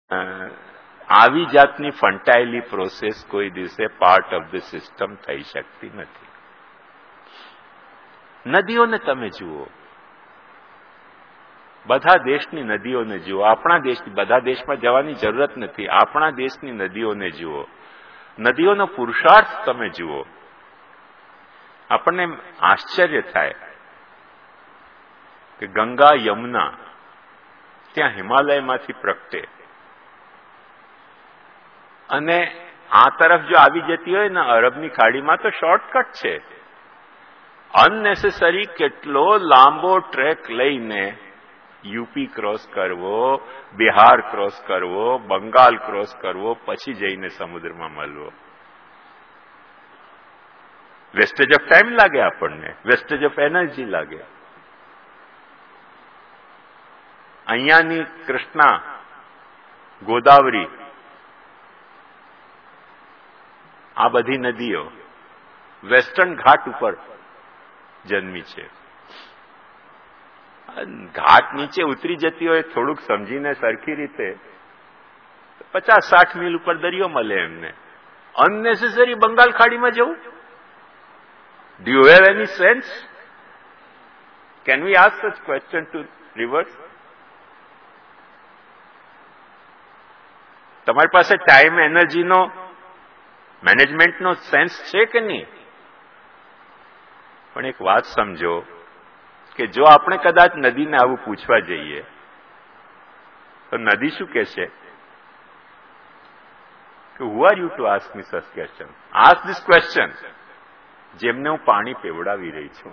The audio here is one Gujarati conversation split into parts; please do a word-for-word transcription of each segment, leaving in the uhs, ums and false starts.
આવી જાતની ફંટાયેલી પ્રોસેસ કોઈ દિવસે પાર્ટ ઓફ ધ સિસ્ટમ થઈ શકતી નથી. નદીઓને તમે જુઓ, બધા દેશની નદીઓને જુઓ. આપણા દેશની, બધા દેશમાં જવાની જરૂરત નથી. આપણા દેશની નદીઓને જુઓ, નદીઓનો પુરુષાર્થ તમે જુઓ. આપણને આશ્ચર્ય થાય કે ગંગા યમુના ત્યાં હિમાલયમાંથી પ્રગટે અને આ તરફ જો આવી જતી હોય ને અરબની ખાડીમાં તો શોર્ટકટ છે. અનનેસેસરી કેટલો લાંબો ટ્રેક લઈને યુપી ક્રોસ કરવો, બિહાર ક્રોસ કરવો, બંગાળ ક્રોસ કરવો, પછી જઈને સમુદ્રમાં મળવો. વેસ્ટેજ ઓફ ટાઈમ લાગે આપણને, વેસ્ટેજ ઓફ એનર્જી લાગે. અહીંયાની કૃષ્ણા, ગોદાવરી, આ બધી નદીઓ વેસ્ટર્ન ઘાટ ઉપર જન્મી છે. ઘાટ નીચે ઉતરી જતી હોય થોડુંક સમજીને સરખી રીતે પચાસ સાઠ મીલ ઉપર દરિયો મળે એમને. અનનેસેસરી બંગાળ ખાડીમાં જવું? Do you have any sense? Can we ask such question to rivers? તમારી પાસે ટાઈમ એનર્જીનો મેનેજમેન્ટનો સેન્સ છે કે નહીં? પણ એક વાત સમજો કે જો આપણે કદાચ નદીને આવું પૂછવા જઈએ તો નદી શું કહે છે કે who are you to ask me such question? Ask this question જેમને હું પાણી પીવડાવી રહી છું.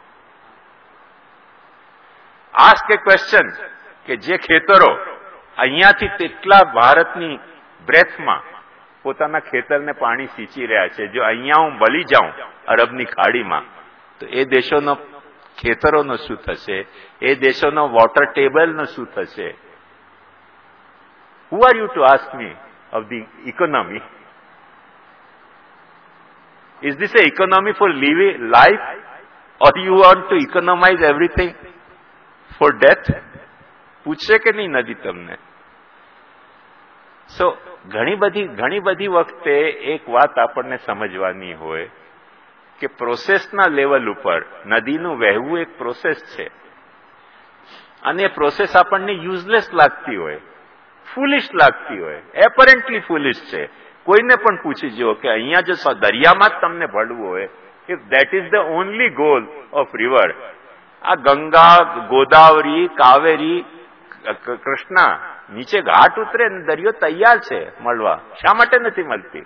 આસ્ક એ ક્વેશ્ચન કે જે ખેતરો અહીંયાથી તેટલા ભારતની બ્રેથમાં પોતાના ખેતરને પાણી સિંચી રહ્યા છે, જો અહીંયા હું બળી જાઉં અરબની ખાડીમાં તો એ દેશોનો ખેતરોનો શું થશે? એ દેશોનો વોટર ટેબલનો શું થશે? Who are you to ask me of the economy? Is this a economy for living life or you want to economise everything for death? પૂછશે કે નહીં નદી તમને? સો ઘણી બધી ઘણી બધી વખતે એક વાત આપણને સમજવાની હોય કે પ્રોસેસના લેવલ ઉપર નદીનું વહેવું એક પ્રોસેસ છે અને એ પ્રોસેસ આપણને યુઝલેસ લાગતી હોય, ફૂલિશ લાગતી હોય, એપરન્ટલી ફૂલિશ છે. કોઈને પણ પૂછી જુઓ કે અહીંયા જો દરિયામાં જ તમને ભળવું હોય, if that is the only goal of river, આ ગંગા, ગોદાવરી, કાવેરી, કૃષ્ણા નીચે ઘાટ ઉતરે ને દરિયો તૈયાર છે મળવા. શા માટે નથી મળતી?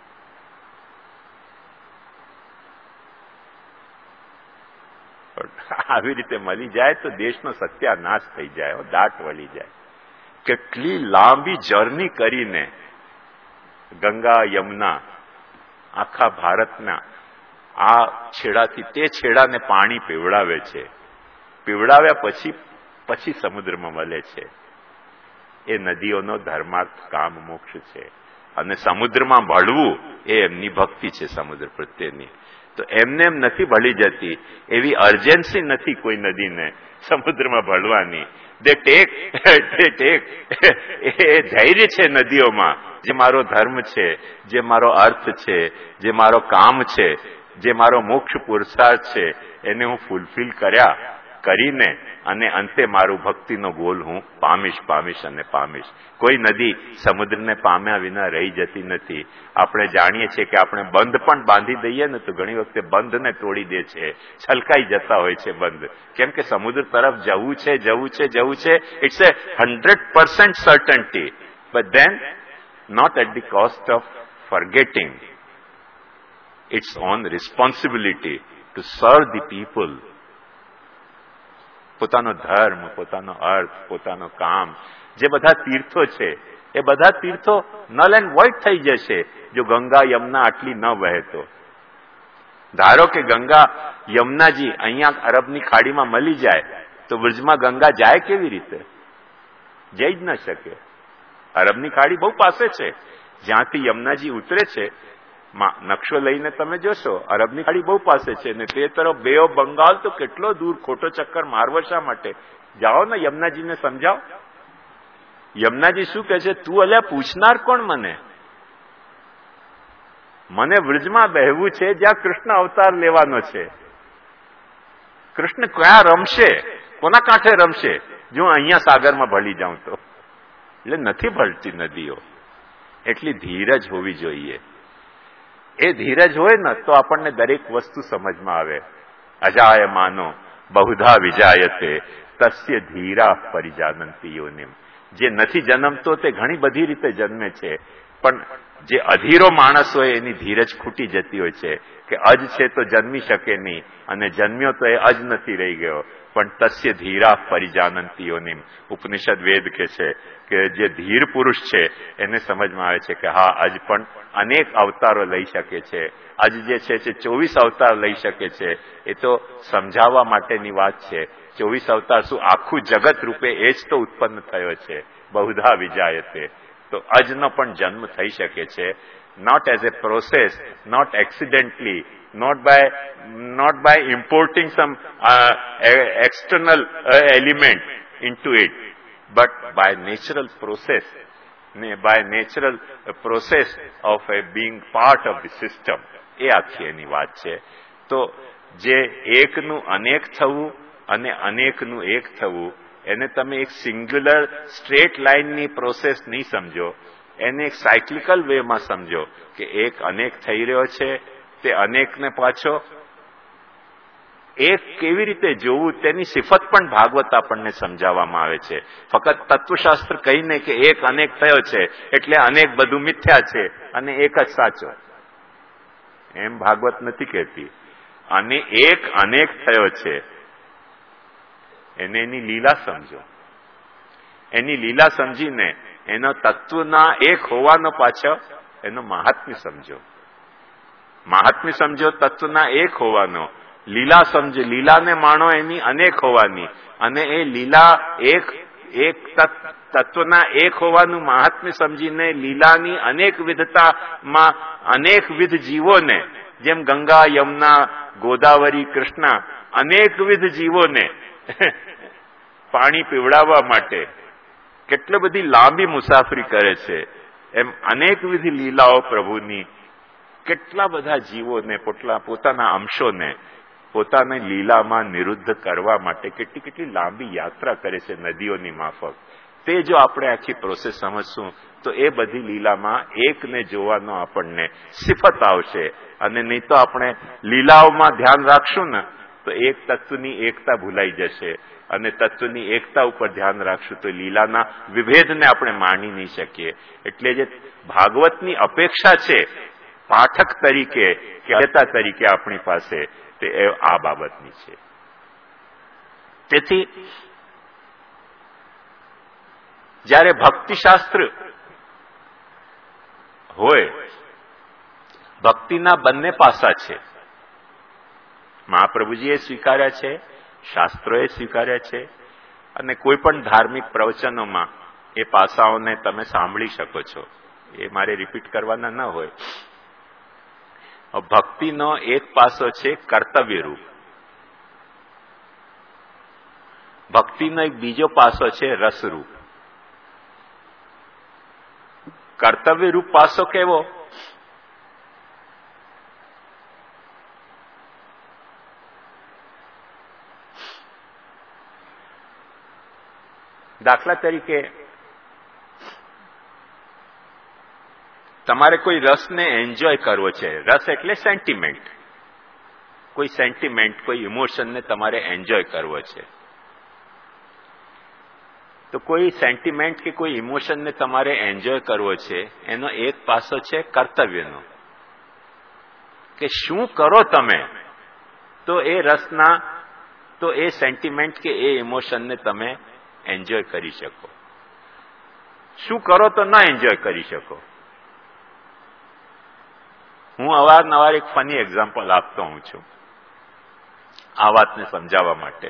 આવી રીતે મળી જાય તો દેશનો સત્યાનાશ થઈ જાય, દાટ વળી જાય. કેટલી લાંબી જર્ની કરીને ગંગા યમુના આખા ભારતના આ છેડાથી તે છેડાને પાણી પીવડાવે છે. પીવડાવ્યા પછી પછી સમુદ્રમાં મળે છે. એ નદીઓનો ધર્માર્થ કામ મોક્ષ છે અને સમુદ્રમાં ભળવું એ એમની ભક્તિ છે સમુદ્ર પ્રત્યેની. તો એમને એમ નથી ભળી જતી, એવી અર્જન્સી નથી કોઈ નદીને સમુદ્રમાં ભળવાની. દે ટેક દે ટેક એ ધૈર્ય છે નદીઓમાં. જે મારો ધર્મ છે, જે મારો અર્થ છે, જે મારો કામ છે, જે મારો મોક્ષ પુરુષાર્થ છે, એને હું ફૂલફિલ કર્યા કરીને અને અંતે મારું ભક્તિનો ગોલ હું પામીશ પામીશ અને પામીશ. કોઈ નદી સમુદ્રને પામ્યા વિના રહી જતી નથી. આપણે જાણીએ છીએ કે આપણે બંધ પણ બાંધી દઈએ ને તો ઘણી વખતે બંધને તોડી દે છે, છલકાઈ જતા હોય છે બંધ. કેમ કે સમુદ્ર તરફ જવું છે જવું છે જવું છે. It's a hundred percent certainty, but then not at the cost of forgetting its own responsibility to serve the people. પોતાનો ધર્મ, પોતાનો અર્થ, પોતાનો કામ, જે બધા તીર્થો છે એ બધા તીર્થો નલ એન્ડ વોઇડ થઈ જશે જો ગંગા યમુના આટલી ન વહે તો. ધારો કે ગંગા યમુનાજી અહીંયા અરબની ખાડીમાં મળી જાય તો બ્રજમાં ગંગા જાય કેવી રીતે? જઈ જ ન શકે. અરબની ખાડી બહુ પાસે છે. જ્યાંથી યમુનાજી ઉતરે છે નકશો લઈને તમે જોશો, અરબની ખાડી બહુ પાસે છે ને તે તરફ બે ઓફ બંગાળ તો કેટલો દૂર. ખોટો ચક્કર મારવો શા માટે? જાઓ ને યમુનાજીને સમજાવો. યમુનાજી શું કહે છે, તું અલ્યા પૂછનાર કોણ મને? મને વ્રજમાં બેહવું છે જ્યાં કૃષ્ણ અવતાર લેવાનો છે. કૃષ્ણ ક્યાં રમશે, કોના કાંઠે રમશે જો અહીંયા સાગરમાં ભળી જાઉં તો? એટલે નથી ભળતી નદીઓ. એટલી ધીરજ હોવી જોઈએ. એ ધીરજ હોય ને તો આપણને દરેક વસ્તુ સમજમાં આવે. અજાય માનો બહુધા વિજાયતે તસ્ય ધીરા પરિજાનંતી યોનિમ. જે નથી જન્મતો તે ઘણી બધી રીતે જન્મે છે, પણ જે અધીરો માણસ હોય એની ધીરજ ખૂટી જતી હોય છે કે અજ છે તો જન્મી શકે નહીં, અને જન્મ્યો તો એ અજ નથી રહી ગયો. પણ તસ્ય ધીરા પરિજાનંતી યોનિમ. ઉપનિષદ વેદ કે છે કે જે ધીર પુરુષ છે એને સમજમાં આવે છે કે હા, અજ પણ અનેક અવતારો લઈ શકે છે. અજ જે છે તે ચોવીસ અવતાર લઈ શકે છે. એ તો સમજાવવા માટેની વાત છે. ચોવીસ અવતાર શું, આખું જગત રૂપે એ જ તો ઉત્પન્ન થયો છે. બહુધા વિજાયતે. તો અજનો પણ જન્મ થઈ શકે છે. Not as a process, not accidentally, not by not by importing some uh, external uh, element into it, but by natural process, by natural process of a being part of the system. એ આખી એની વાત છે. તો જે એકનું અનેક થવું અને અનેકનું એક થવું, એને તમે એક સિંગ્યુલર સ્ટ્રેટ લાઇનની પ્રોસેસ નહીં સમજો, એને એક સાયક્લિકલ વેમાં સમજો કે એક અનેક થઈ રહ્યો છે, તે અનેકને પાછો એક કેવી રીતે જોવું તેની સિફત પણ ભાગવત આપણને સમજાવવામાં આવે છે. ફક્ત તત્વશાસ્ત્ર કહીને કે એક અનેક થયો છે એટલે અનેક બધું મિથ્યા છે અને એક જ સાચો, એમ ભાગવત નથી કહેતી. અને એક અનેક થયો છે એને એની લીલા સમજો. એની લીલા સમજીને એનો તત્વના એક હોવાનો પાછો એનો મહાત્મ્ય સમજો. મહાત્મ્ય સમજો તત્વના એક હોવાનો. લીલા સમજો, લીલાને માણો એની અનેક હોવાની. અને એ લીલા એક એક તત્વના એક હોવાનું મહાત્મ્ય સમજીને લીલાની અનેક વિધતામાં અનેકવિધ જીવોને, જેમ ગંગા, યમુના, ગોદાવરી, કૃષ્ણ, અનેકવિધ જીવોને પાણી પીવડાવવા માટે કેટલી બધી લાંબી મુસાફરી કરે છે, એમ અનેકવિધ લીલાઓ પ્રભુની કેટલા બધા જીવોને પોટલા પોતાના અંશોને પોતાની લીલામાં નિરુદ્ધ કરવા માટે કેટલી કેટલી લાંબી યાત્રા કરે છે નદીઓની માફક. તે જો આપણે આખી પ્રોસેસ સમજશું તો એ બધી લીલામાં એકને જોવાનો આપણને સિફત આવશે. અને નહીં તો આપણે લીલાઓમાં ધ્યાન રાખશું ને તો એક તત્વની એકતા ભૂલાઈ જશે, અને તત્વની એકતા ઉપર ધ્યાન રાખશું તો લીલાના વિભેદને આપણે માણી નહીં શકીએ. એટલે જે ભાગવતની અપેક્ષા છે પાઠક તરીકે કે અધ્યતા તરીકે આપણી પાસે, તે આ બાબતની છે. તેથી જ્યારે ભક્તિશાસ્ત્ર હોય, ભક્તિના બંને પાસા છે. મહાપ્રભુજીએ સ્વીકાર્યા છે, શાસ્ત્રોએ સ્વીકાર્યા છે, અને કોઈ પણ ધાર્મિક પ્રવચનોમાં એ પાસાઓને તમે સાંભળી શકો છો. એ મારે રિપીટ કરવાના ન હોય. ભક્તિનો એક પાસો છે કર્તવ્ય રૂપ. ભક્તિનો એક બીજો પાસો છે રસરૂપ. કર્તવ્ય રૂપ પાસો કેવો? દાખલા તરીકે તમારે કોઈ રસને એન્જોય કરવો છે. રસ એટલે સેન્ટિમેન્ટ. કોઈ સેન્ટિમેન્ટ, કોઈ ઇમોશનને તમારે એન્જોય કરવો છે. તો કોઈ સેન્ટિમેન્ટ કે કોઈ ઇમોશનને તમારે એન્જોય કરવો છે, એનો એક પાસો છે કર્તવ્યનો, કે શું કરો તમે તો એ રસના, તો એ સેન્ટિમેન્ટ કે એ ઇમોશનને તમે એન્જોય કરી શકો. શું કરો તો ના એન્જોય કરી શકો. હું અવારનવાર એક ફની એક્ઝામ્પલ આપતો હું છું આ વાતને સમજાવવા માટે,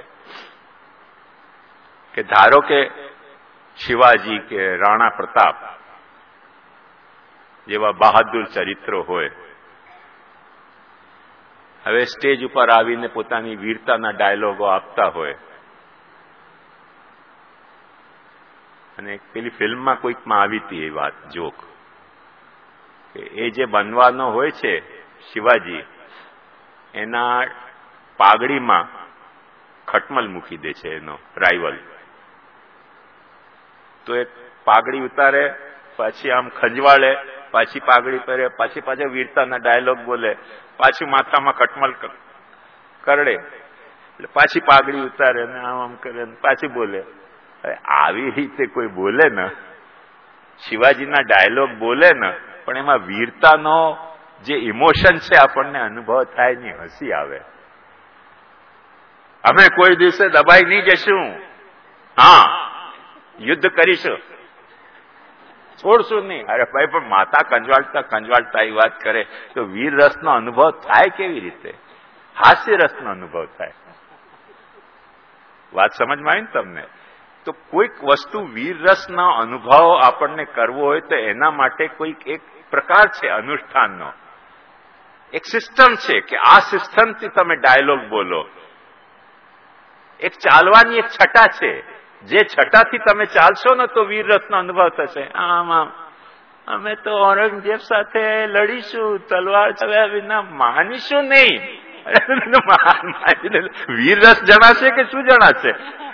કે ધારો કે શિવાજી કે રાણા પ્રતાપ જેવા બહાદુર ચરિત્રો હોય, હવે સ્ટેજ ઉપર આવીને પોતાની વીરતાના ડાયલોગો આપતા હોય, અને પેલી ફિલ્મમાં કોઈકમાં આવી હતી એ વાત જોક કે એ જે બનવાનો હોય છે શિવાજી એના પાઘડીમાં ખટમલ મૂકી દે છે એનો રાઇવલ. તો એ પાઘડી ઉતારે, પાછી આમ ખંજવાળે, પાછી પાઘડી પહેરે, પાછી પાછા વીરતાના ડાયલોગ બોલે, પાછું માથામાં ખટમલ કરડે એટલે પાછી પાઘડી ઉતારે ને આમ આમ કરે પાછી બોલે. આવી રીતે કોઈ બોલે ને, શિવાજીના ડાયલોગ બોલે ને, પણ એમાં વીરતાનો જે ઇમોશન છે આપણને અનુભવ થાય ની હસી આવે. અમે કોઈ દિવસે દબાઈ નહીં જશું, હા યુદ્ધ કરીશું, છોડશું નહીં. અરે ભાઈ પણ માતા કંજવાળતા કંજવાળતા એ વાત કરે તો વીર રસનો અનુભવ થાય કેવી રીતે? હાસ્ય રસનો અનુભવ થાય. વાત સમજમાં આવી ને તમને? તો કોઈક વસ્તુ વીર રસનો અનુભવ આપણને કરવો હોય તો એના માટે કોઈક એક પ્રકાર છે અનુષ્ઠાનનો, એક સિસ્ટમ છે કે આ સિસ્ટમથી તમે ડાયલોગ બોલો. એક ચાલવાની એક છટા છે, જે છટાથી તમે ચાલશો ને તો વીર રસનો અનુભવ થશે. આમ આમ અમે તો ઔરંગઝેબ સાથે લડીશું, તલવાર ચલાવ્યા વિના માનીશું નહીં. વીર રસ જણાશે કે શું જણાશે?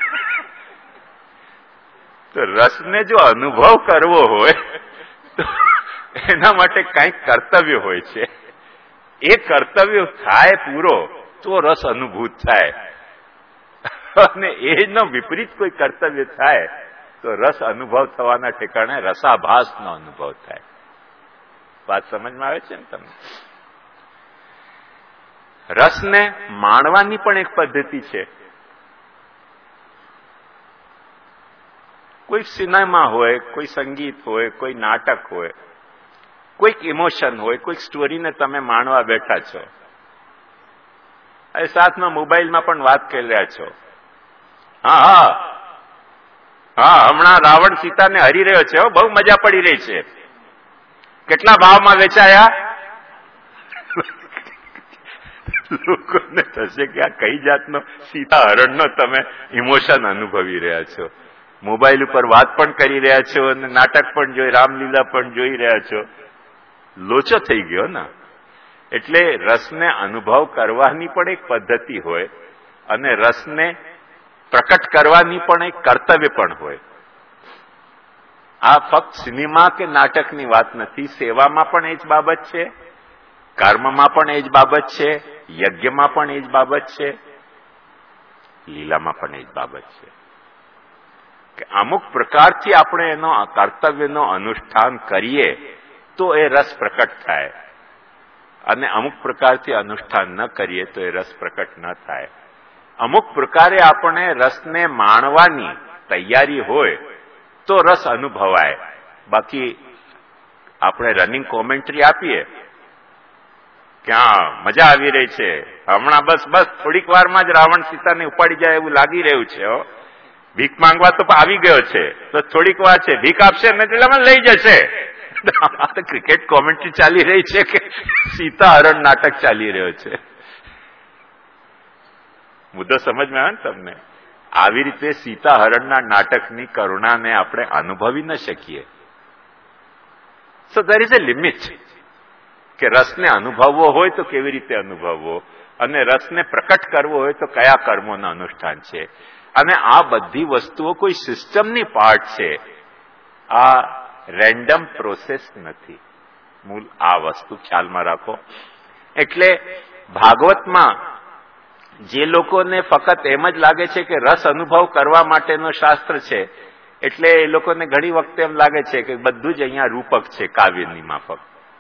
તો રસને જો અનુભવ કરવો હોય તો એના માટે કંઈક કર્તવ્ય હોય છે. એ કર્તવ્ય થાય પૂરો તો રસ અનુભૂત થાય, અને એનો વિપરીત કોઈ કર્તવ્ય થાય તો રસ અનુભવ થવાના ઠેકાણે રસાભાસનો અનુભવ થાય. વાત સમજમાં આવે છે ને તમને? રસને માણવાની પણ એક પદ્ધતિ છે. કોઈ સિનેમા હોય, કોઈ સંગીત હોય, કોઈ નાટક હોય, કોઈક ઇમોશન હોય, કોઈક સ્ટોરીને તમે માણવા બેઠા છો. એ સાથમાં મોબાઈલમાં પણ વાત કરી રહ્યા છો. હા હા હા હમણાં રાવણ સીતાને હરી રહ્યો છે, બહુ મજા પડી રહી છે. કેટલા ભાવમાં વેચાયા? લોકોને થશે કે આ કઈ જાતનો સીતા હરણનો તમે ઇમોશન અનુભવી રહ્યા છો. મોબાઈલ ઉપર વાત પણ કરી રહ્યા છો અને નાટક પણ જોઈ, રામલીલા પણ જોઈ રહ્યા છો. લોચો થઈ ગયો ને. એટલે રસને અનુભવ કરવાની પણ એક પદ્ધતિ હોય અને રસને પ્રકટ કરવાની પણ એક કર્તવ્ય પણ હોય. આ ફક્ત સિનેમા કે નાટકની વાત નથી. સેવામાં પણ એ જ બાબત છે, કર્મમાં પણ એ જ બાબત છે, યજ્ઞમાં પણ એ જ બાબત છે, લીલામાં પણ એ જ બાબત છે કે અમુક પ્રકારથી આપણે એનો કર્તવ્યનો અનુષ્ઠાન કરીએ તો એ રસ પ્રકટ થાય, અને અમુક પ્રકારથી અનુષ્ઠાન ન કરીએ તો એ રસ પ્રકટ ન થાય. અમુક પ્રકારે આપણે રસને માણવાની તૈયારી હોય તો રસ અનુભવાય. બાકી આપણે રનિંગ કોમેન્ટ્રી આપીએ કે હા મજા આવી રહી છે, હમણાં બસ બસ થોડીક વારમાં જ રાવણ સીતાને ઉપાડી જાય એવું લાગી રહ્યું છે, ભીખ માંગવા તો આવી ગયો છે, તો થોડીક વાર છે, ભીખ આપશે ને એટલે મને લઈ જશે. ક્રિકેટ કોમેન્ટ્રી ચાલી રહી છે કે સીતા હરણ નાટક ચાલી રહ્યો છે? મુદ્દો સમજમાં આવે ને તમને? આવી રીતે સીતા હરણના નાટકની કરુણાને આપણે અનુભવી ન શકીએ. So there is a limit કે રસને અનુભવવો હોય તો કેવી રીતે અનુભવવો, અને રસને પ્રકટ કરવો હોય તો કયા કર્મોનું અનુષ્ઠાન છે. અને આ બધી વસ્તુઓ કોઈ સિસ્ટમની પાર્ટ છે. આ રેન્ડમ પ્રોસેસ નથી. મૂળ આ વસ્તુ ખ્યાલમાં રાખો. એટલે ભાગવતમાં જે લોકોને ફક્ત એમ જ લાગે છે કે રસ અનુભવ કરવા માટેનો શાસ્ત્ર છે, એટલે એ લોકોને ઘણી વખતે એમ લાગે છે કે બધું જ અહીંયા રૂપક છે કાવ્યની માફક.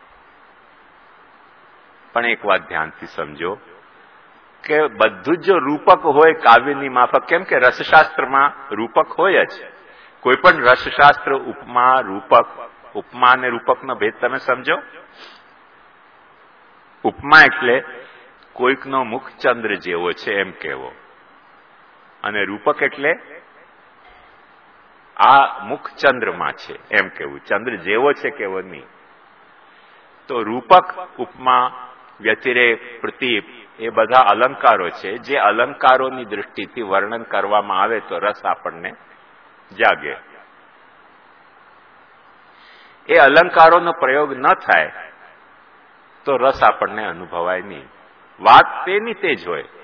પણ એક વાત ધ્યાનથી સમજો કે બધું જ જો રૂપક હોય કાવ્યની માફક, કેમ કે રસશાસ્ત્રમાં રૂપક હોય જ. કોઈ પણ રસશાસ્ત્ર ઉપમા રૂપક, ઉપમા અને રૂપકનો ભેદ તમે સમજો. ઉપમા એટલે કોઈકનો મુખ ચંદ્ર જેવો છે એમ કહેવો, અને રૂપક એટલે આ મુખ ચંદ્રમાં છે એમ કહેવું, ચંદ્ર જેવો છે કેવો નહીં. તો રૂપક, ઉપમા, વ્યતિરેક, પ્રતીપ એ બધા અલંકારો છે. જે અલંકારોની દૃષ્ટિથી વર્ણન કરવામાં આવે તો રસ આપણને જાગે. એ અલંકારોનો પ્રયોગ ન થાય તો રસ આપણને અનુભવાય નહીં. વાત તેની તે જ હોય.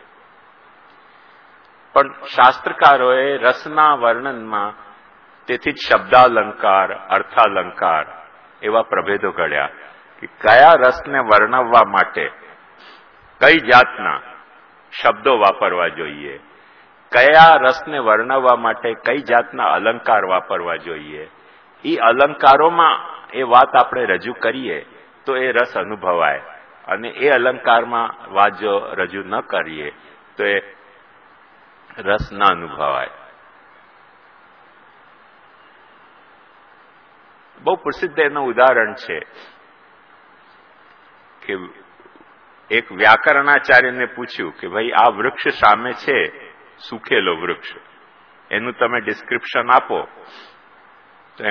પણ શાસ્ત્રકારોએ રસના વર્ણનમાં તેથી જ શબ્દાલંકાર, અર્થાલંકાર એવા પ્રભેદો ઘડ્યા કે કયા રસને વર્ણવવા માટે કઈ જાતના શબ્દો વાપરવા જોઈએ, કયા રસને વર્ણવવા માટે કઈ જાતના અલંકાર વાપરવા જોઈએ. એ અલંકારોમાં એ વાત આપણે રજૂ કરીએ તો એ રસ અનુભવાય, અને એ અલંકારમાં વાત જો રજૂ ન કરીએ તો એ રસ ન અનુભવાય. બહુ પ્રસિદ્ધ એનું ઉદાહરણ છે કે એક વ્યાકરણાચાર્યને પૂછ્યું કે ભાઈ આ વૃક્ષ સામે છે, સુખેલો વૃક્ષ, એનું તમે ડિસ્ક્રિપ્શન આપો.